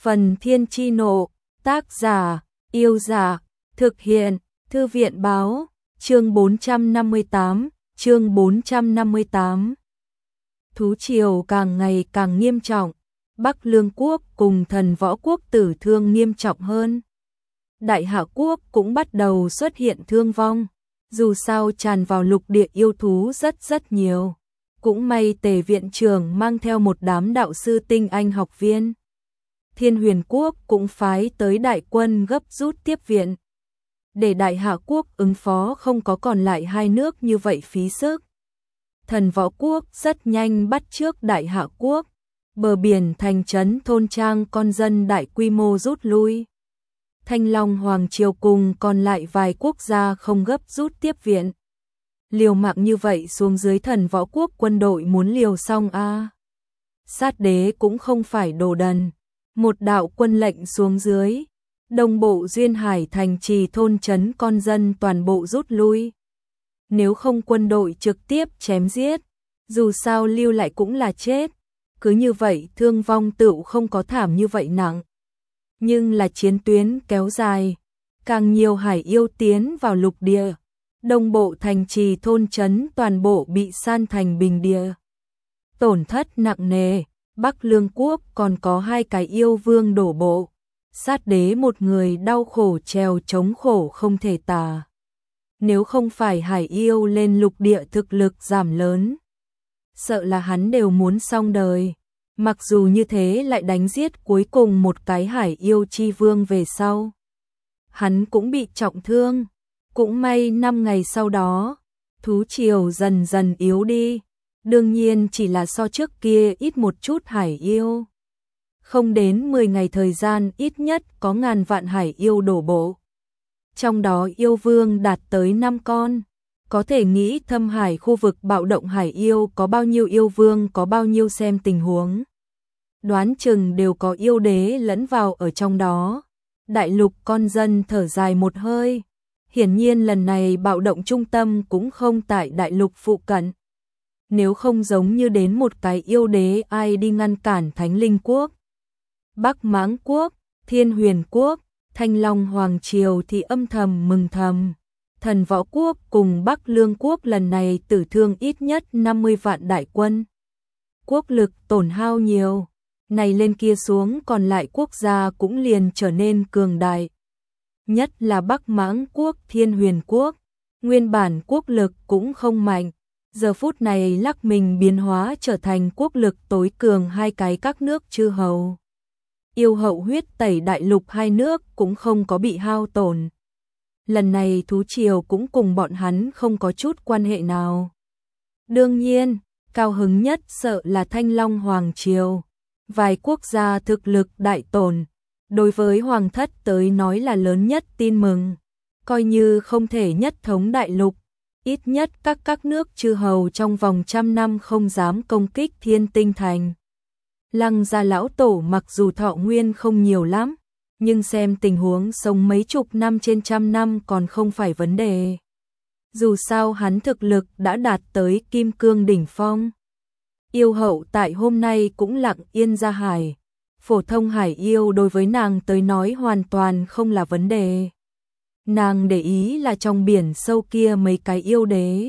Phần Thiên Chi Nộ, tác giả, Yêu Giả, thực hiện, Thư viện báo, chương 458, chương 458. Thú triều càng ngày càng nghiêm trọng, Bắc Lương quốc cùng Thần Võ quốc tử thương nghiêm trọng hơn. Đại Hạ quốc cũng bắt đầu xuất hiện thương vong, dù sao tràn vào lục địa yêu thú rất nhiều. Cũng may Tề viện trưởng mang theo một đám đạo sư tinh anh học viên. Thiên Huyền quốc cũng phái tới đại quân gấp rút tiếp viện. Để Đại Hạ quốc ứng phó không có còn lại hai nước như vậy phí sức. Thần Võ quốc rất nhanh bắt chước Đại Hạ quốc, bờ biển thành trấn thôn trang con dân đại quy mô rút lui. Thanh Long Hoàng triều cùng còn lại vài quốc gia không gấp rút tiếp viện. Liều mạng như vậy xuống dưới Thần Võ quốc quân đội muốn liều xong a. Sát đế cũng không phải đồ đần, một đạo quân lệnh xuống dưới, Đông bộ Duyên Hải thành trì thôn trấn con dân toàn bộ rút lui. Nếu không quân đội trực tiếp chém giết, dù sao lưu lại cũng là chết, cứ như vậy thương vong tựu không có thảm như vậy nặng. Nhưng là chiến tuyến kéo dài, càng nhiều hải yêu tiến vào lục địa, Đông bộ thành trì thôn trấn toàn bộ bị san thành bình địa. Tổn thất nặng nề, Bắc Lương quốc còn có hai cái yêu vương đổ bộ. Sát đế một người đau khổ trèo chống khổ không thể tả. Nếu không phải hải yêu lên lục địa thực lực giảm lớn, sợ là hắn đều muốn xong đời. Mặc dù như thế lại đánh giết cuối cùng một cái hải yêu chi vương về sau. Hắn cũng bị trọng thương. Cũng may 5 ngày sau đó, thú triều dần dần yếu đi. Đương nhiên chỉ là so trước kia ít một chút hải yêu. Không đến 10 ngày thời gian ít nhất có ngàn vạn hải yêu đổ bộ. Trong đó yêu vương đạt tới 5 con. Có thể nghĩ thâm hải khu vực bạo động hải yêu có bao nhiêu yêu vương có bao nhiêu xem tình huống. Đoán chừng đều có yêu đế lẫn vào ở trong đó. Đại lục con dân thở dài một hơi. Hiển nhiên lần này bạo động trung tâm cũng không tại đại lục phụ cận. Nếu không giống như đến một cái yêu đế ai đi ngăn cản Thánh Linh quốc, Bắc Mãng quốc, Thiên Huyền quốc, Thanh Long Hoàng triều thì âm thầm mừng thầm. Thần Võ quốc cùng Bắc Lương quốc lần này tử thương ít nhất 50 vạn đại quân. Quốc lực tổn hao nhiều, này lên kia xuống còn lại quốc gia cũng liền trở nên cường đại. Nhất là Bắc Mãng quốc, Thiên Huyền quốc, nguyên bản quốc lực cũng không mạnh. Giờ phút này lắc mình biến hóa trở thành quốc lực tối cường hai cái các nước chư hầu. Yêu hậu huyết tẩy đại lục hai nước cũng không có bị hao tổn. Lần này thú triều cũng cùng bọn hắn không có chút quan hệ nào. Đương nhiên, cao hứng nhất sợ là Thanh Long Hoàng triều. Vài quốc gia thực lực đại tổn, đối với Hoàng thất tới nói là lớn nhất tin mừng. Coi như không thể nhất thống đại lục, ít nhất các nước chư hầu trong vòng 100 năm không dám công kích Thiên Tinh thành. Lăng gia lão tổ mặc dù thọ nguyên không nhiều lắm, nhưng xem tình huống sống mấy chục năm trên 100 năm còn không phải vấn đề. Dù sao hắn thực lực đã đạt tới kim cương đỉnh phong. Yêu hậu tại hôm nay cũng lặng yên ra hải. Phổ thông hải yêu đối với nàng tới nói hoàn toàn không là vấn đề. Nàng để ý là trong biển sâu kia mấy cái yêu đế.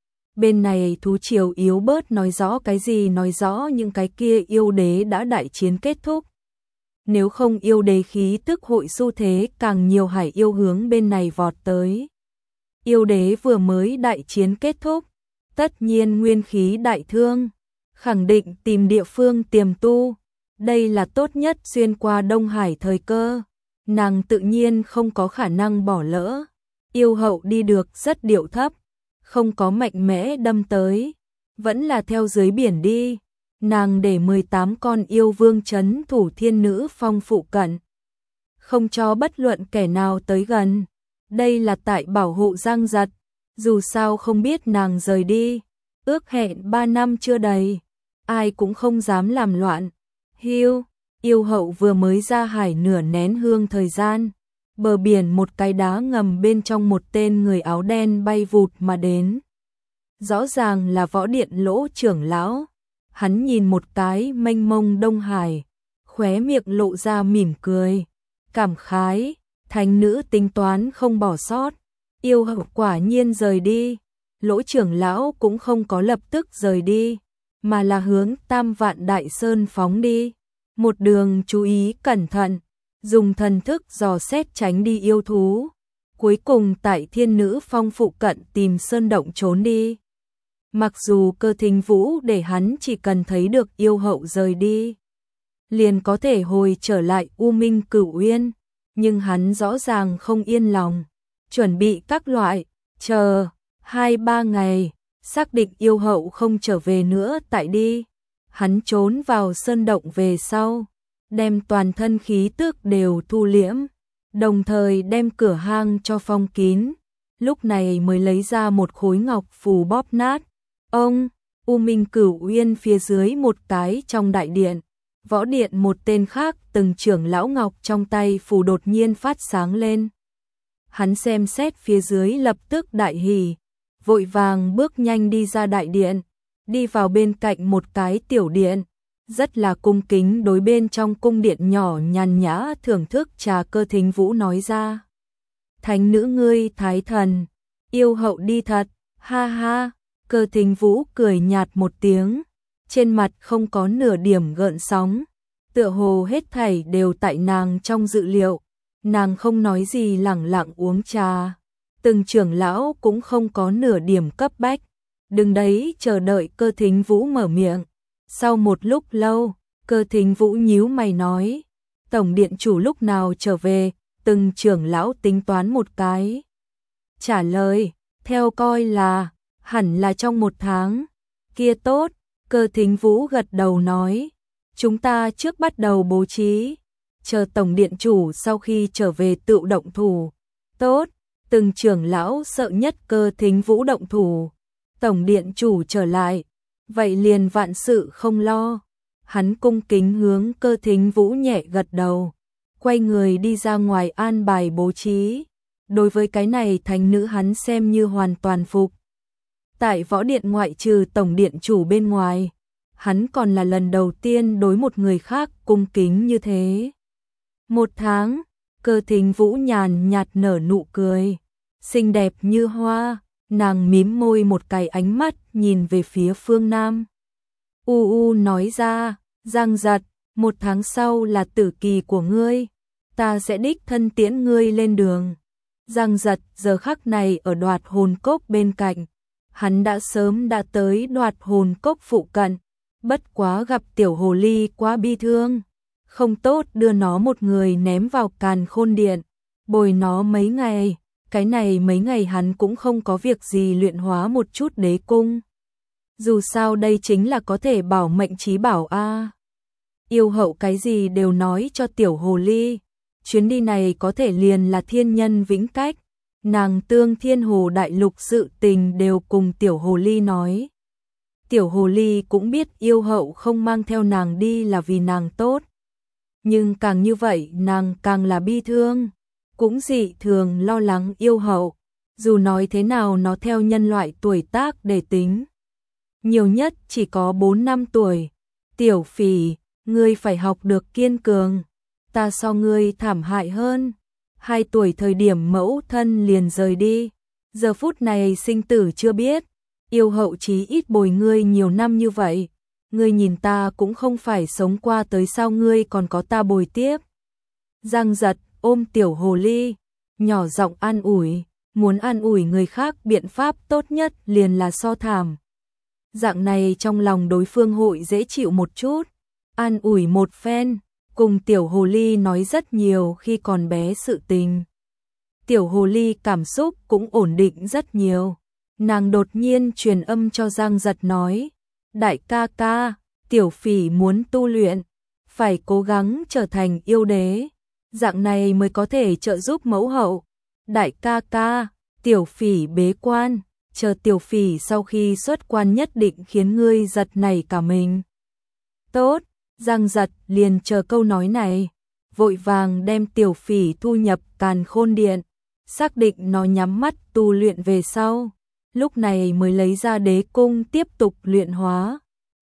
Bên này thú triều yếu bớt nói rõ cái gì, nói rõ những cái kia yêu đế đã đại chiến kết thúc. Nếu không yêu đế khí tức hội xu thế càng nhiều hải yêu hướng bên này vọt tới. Yêu đế vừa mới đại chiến kết thúc, tất nhiên nguyên khí đại thương, khẳng định tìm địa phương tiềm tu. Đây là tốt nhất xuyên qua Đông Hải thời cơ. Nàng tự nhiên không có khả năng bỏ lỡ. Yêu hậu đi được rất điệu thấp, không có mạnh mẽ đâm tới, vẫn là theo dưới biển đi. Nàng để 18 con yêu vương trấn thủ Thiên Nữ Phong phụ cận, không cho bất luận kẻ nào tới gần. Đây là tại bảo hộ Giang Giật, dù sao không biết nàng rời đi, ước hẹn 3 năm chưa đầy, ai cũng không dám làm loạn. Yêu hậu vừa mới ra hải nửa nén hương thời gian, bờ biển một cái đá ngầm bên trong một tên người áo đen bay vụt mà đến. Rõ ràng là Võ Điện Lỗ trưởng lão. Hắn nhìn một cái mênh mông Đông Hải, khóe miệng lộ ra mỉm cười, cảm khái, thánh nữ tính toán không bỏ sót, yêu hậu quả nhiên rời đi. Lỗ trưởng lão cũng không có lập tức rời đi, mà là hướng Tam Vạn Đại Sơn phóng đi. Một đường chú ý cẩn thận, dùng thần thức dò xét tránh đi yêu thú. Cuối cùng tại Thiên Nữ Phong phụ cận tìm sơn động trốn đi. Mặc dù Cơ Thính Vũ để hắn chỉ cần thấy được yêu hậu rời đi, liền có thể hồi trở lại U Minh Cửu Uyên, nhưng hắn rõ ràng không yên lòng, chuẩn bị các loại, chờ 2-3 ngày, xác định yêu hậu không trở về nữa tại đi. Hắn trốn vào sơn động về sau, đem toàn thân khí tức đều thu liễm, đồng thời đem cửa hang cho phong kín, lúc này mới lấy ra một khối ngọc phù bóp nát. Ông, U Minh Cửu Uyên phía dưới một cái trong đại điện, võ điện một tên khác từng trưởng lão ngọc trong tay phù đột nhiên phát sáng lên. Hắn xem xét phía dưới lập tức đại hỉ, vội vàng bước nhanh đi ra đại điện, đi vào bên cạnh một cái tiểu điện, rất là cung kính đối bên trong cung điện nhỏ nhàn nhã thưởng thức trà. Cơ Thính Vũ nói ra: "Thánh nữ ngươi thái thần, yêu hậu đi thật." Ha ha, Cơ Thính Vũ cười nhạt một tiếng, trên mặt không có nửa điểm gợn sóng, tựa hồ hết thảy đều tại nàng trong dự liệu. Nàng không nói gì, lẳng lặng uống trà. Từng trưởng lão cũng không có nửa điểm cấp bách, đứng đấy chờ đợi Cơ Thính Vũ mở miệng. Sau một lúc lâu, Cơ Thính Vũ nhíu mày nói: "Tổng điện chủ lúc nào trở về?" Từng trưởng lão tính toán một cái, trả lời: "Theo coi là hẳn là trong 1 tháng." "Kia tốt." Cơ Thính Vũ gật đầu nói: "Chúng ta trước bắt đầu bố trí, chờ tổng điện chủ sau khi trở về tự động thủ." "Tốt." Từng trưởng lão sợ nhất Cơ Thính Vũ động thủ. Tổng điện chủ trở lại, vậy liền vạn sự không lo. Hắn cung kính hướng Cơ Thính Vũ nhẹ gật đầu, quay người đi ra ngoài an bài bố trí. Đối với cái này thánh nữ hắn xem như hoàn toàn phục. Tại võ điện ngoại trừ tổng điện chủ bên ngoài, hắn còn là lần đầu tiên đối một người khác cung kính như thế. 1 tháng, Cơ Thính Vũ nhàn nhạt nở nụ cười, xinh đẹp như hoa, nàng mím môi một cái, ánh mắt nhìn về phía phương Nam. Nói ra: "Giang Giật, 1 tháng sau là tử kỳ của ngươi, ta sẽ đích thân tiễn ngươi lên đường." Giang Giật giờ khắc này ở Đoạt Hồn Cốc bên cạnh, hắn đã sớm đã tới Đoạt Hồn Cốc phụ cận, bất quá gặp tiểu hồ ly quá bi thương, không tốt đưa nó một người ném vào Càn Khôn Điện, bồi nó mấy ngày. Cái này mấy ngày hắn cũng không có việc gì luyện hóa một chút đế cung. Dù sao đây chính là có thể bảo mệnh chí bảo a. Yêu hậu cái gì đều nói cho tiểu hồ ly. Chuyến đi này có thể liền là thiên nhân vĩnh cách. Nàng tương Thiên Hồ đại lục sự tình đều cùng tiểu hồ ly nói. Tiểu hồ ly cũng biết yêu hậu không mang theo nàng đi là vì nàng tốt. Nhưng càng như vậy nàng càng là bi thương, cũng dị thường lo lắng yêu hậu. Dù nói thế nào nó theo nhân loại tuổi tác để tính, nhiều nhất chỉ có 4-5 tuổi. "Tiểu Phỉ, ngươi phải học được kiên cường, ta so ngươi thảm hại hơn. 2 tuổi thời điểm mẫu thân liền rời đi, giờ phút này sinh tử chưa biết, yêu hậu chí ít bồi ngươi nhiều năm như vậy, ngươi nhìn ta cũng không phải sống qua tới sao ngươi còn có ta bồi tiếp." Giang Giật ôm tiểu hồ ly, nhỏ giọng an ủi, muốn an ủi người khác biện pháp tốt nhất liền là so thảm. Dạng này trong lòng đối phương hội dễ chịu một chút, an ủi một phen, cùng tiểu hồ ly nói rất nhiều khi còn bé sự tình. Tiểu hồ ly cảm xúc cũng ổn định rất nhiều. Nàng đột nhiên truyền âm cho Giang Giật nói: "Đại ca ca, Tiểu Phỉ muốn tu luyện, phải cố gắng trở thành yêu đế, dạng này mới có thể trợ giúp mẫu hậu. Đại ca ca, Tiểu Phỉ bế quan, chờ Tiểu Phỉ sau khi xuất quan nhất định khiến ngươi giật nảy cả mình." "Tốt." Giang Giật liền chờ câu nói này, vội vàng đem Tiểu Phỉ thu nhập Càn Khôn Điện, xác định nó nhắm mắt tu luyện về sau, lúc này mới lấy ra đế cung tiếp tục luyện hóa.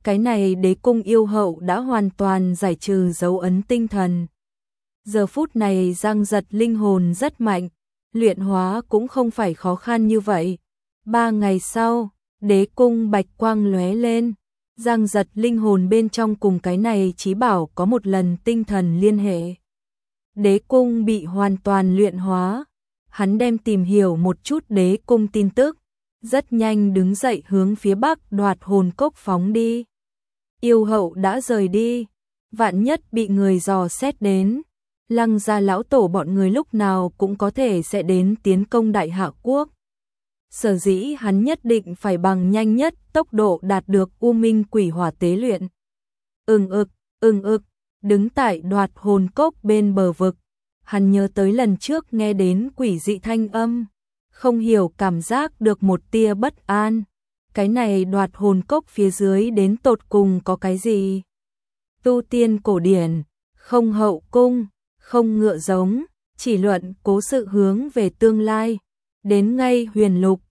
Cái này đế cung yêu hậu đã hoàn toàn giải trừ dấu ấn tinh thần. Giờ phút này Giang Giật linh hồn rất mạnh, luyện hóa cũng không phải khó khăn như vậy. 3 ngày sau, đế cung bạch quang lóe lên, Giang Giật linh hồn bên trong cùng cái này chí bảo có một lần tinh thần liên hệ. Đế cung bị hoàn toàn luyện hóa, hắn đem tìm hiểu một chút đế cung tin tức, rất nhanh đứng dậy hướng phía bắc Đoạt Hồn Cốc phóng đi. Yêu hậu đã rời đi, vạn nhất bị người dò xét đến, Lăng gia lão tổ bọn người lúc nào cũng có thể sẽ đến tiến công Đại Hạ quốc. Sở dĩ hắn nhất định phải bằng nhanh nhất tốc độ đạt được U Minh Quỷ Hỏa tế luyện. Ưng ực, đứng tại Đoạt Hồn Cốc bên bờ vực, hắn nhớ tới lần trước nghe đến quỷ dị thanh âm, không hiểu cảm giác được một tia bất an. Cái này Đoạt Hồn Cốc phía dưới đến tột cùng có cái gì? Tu tiên cổ điển, không hậu cung, không ngựa giống, chỉ luận cố sự hướng về tương lai. Đến ngay huyền lục,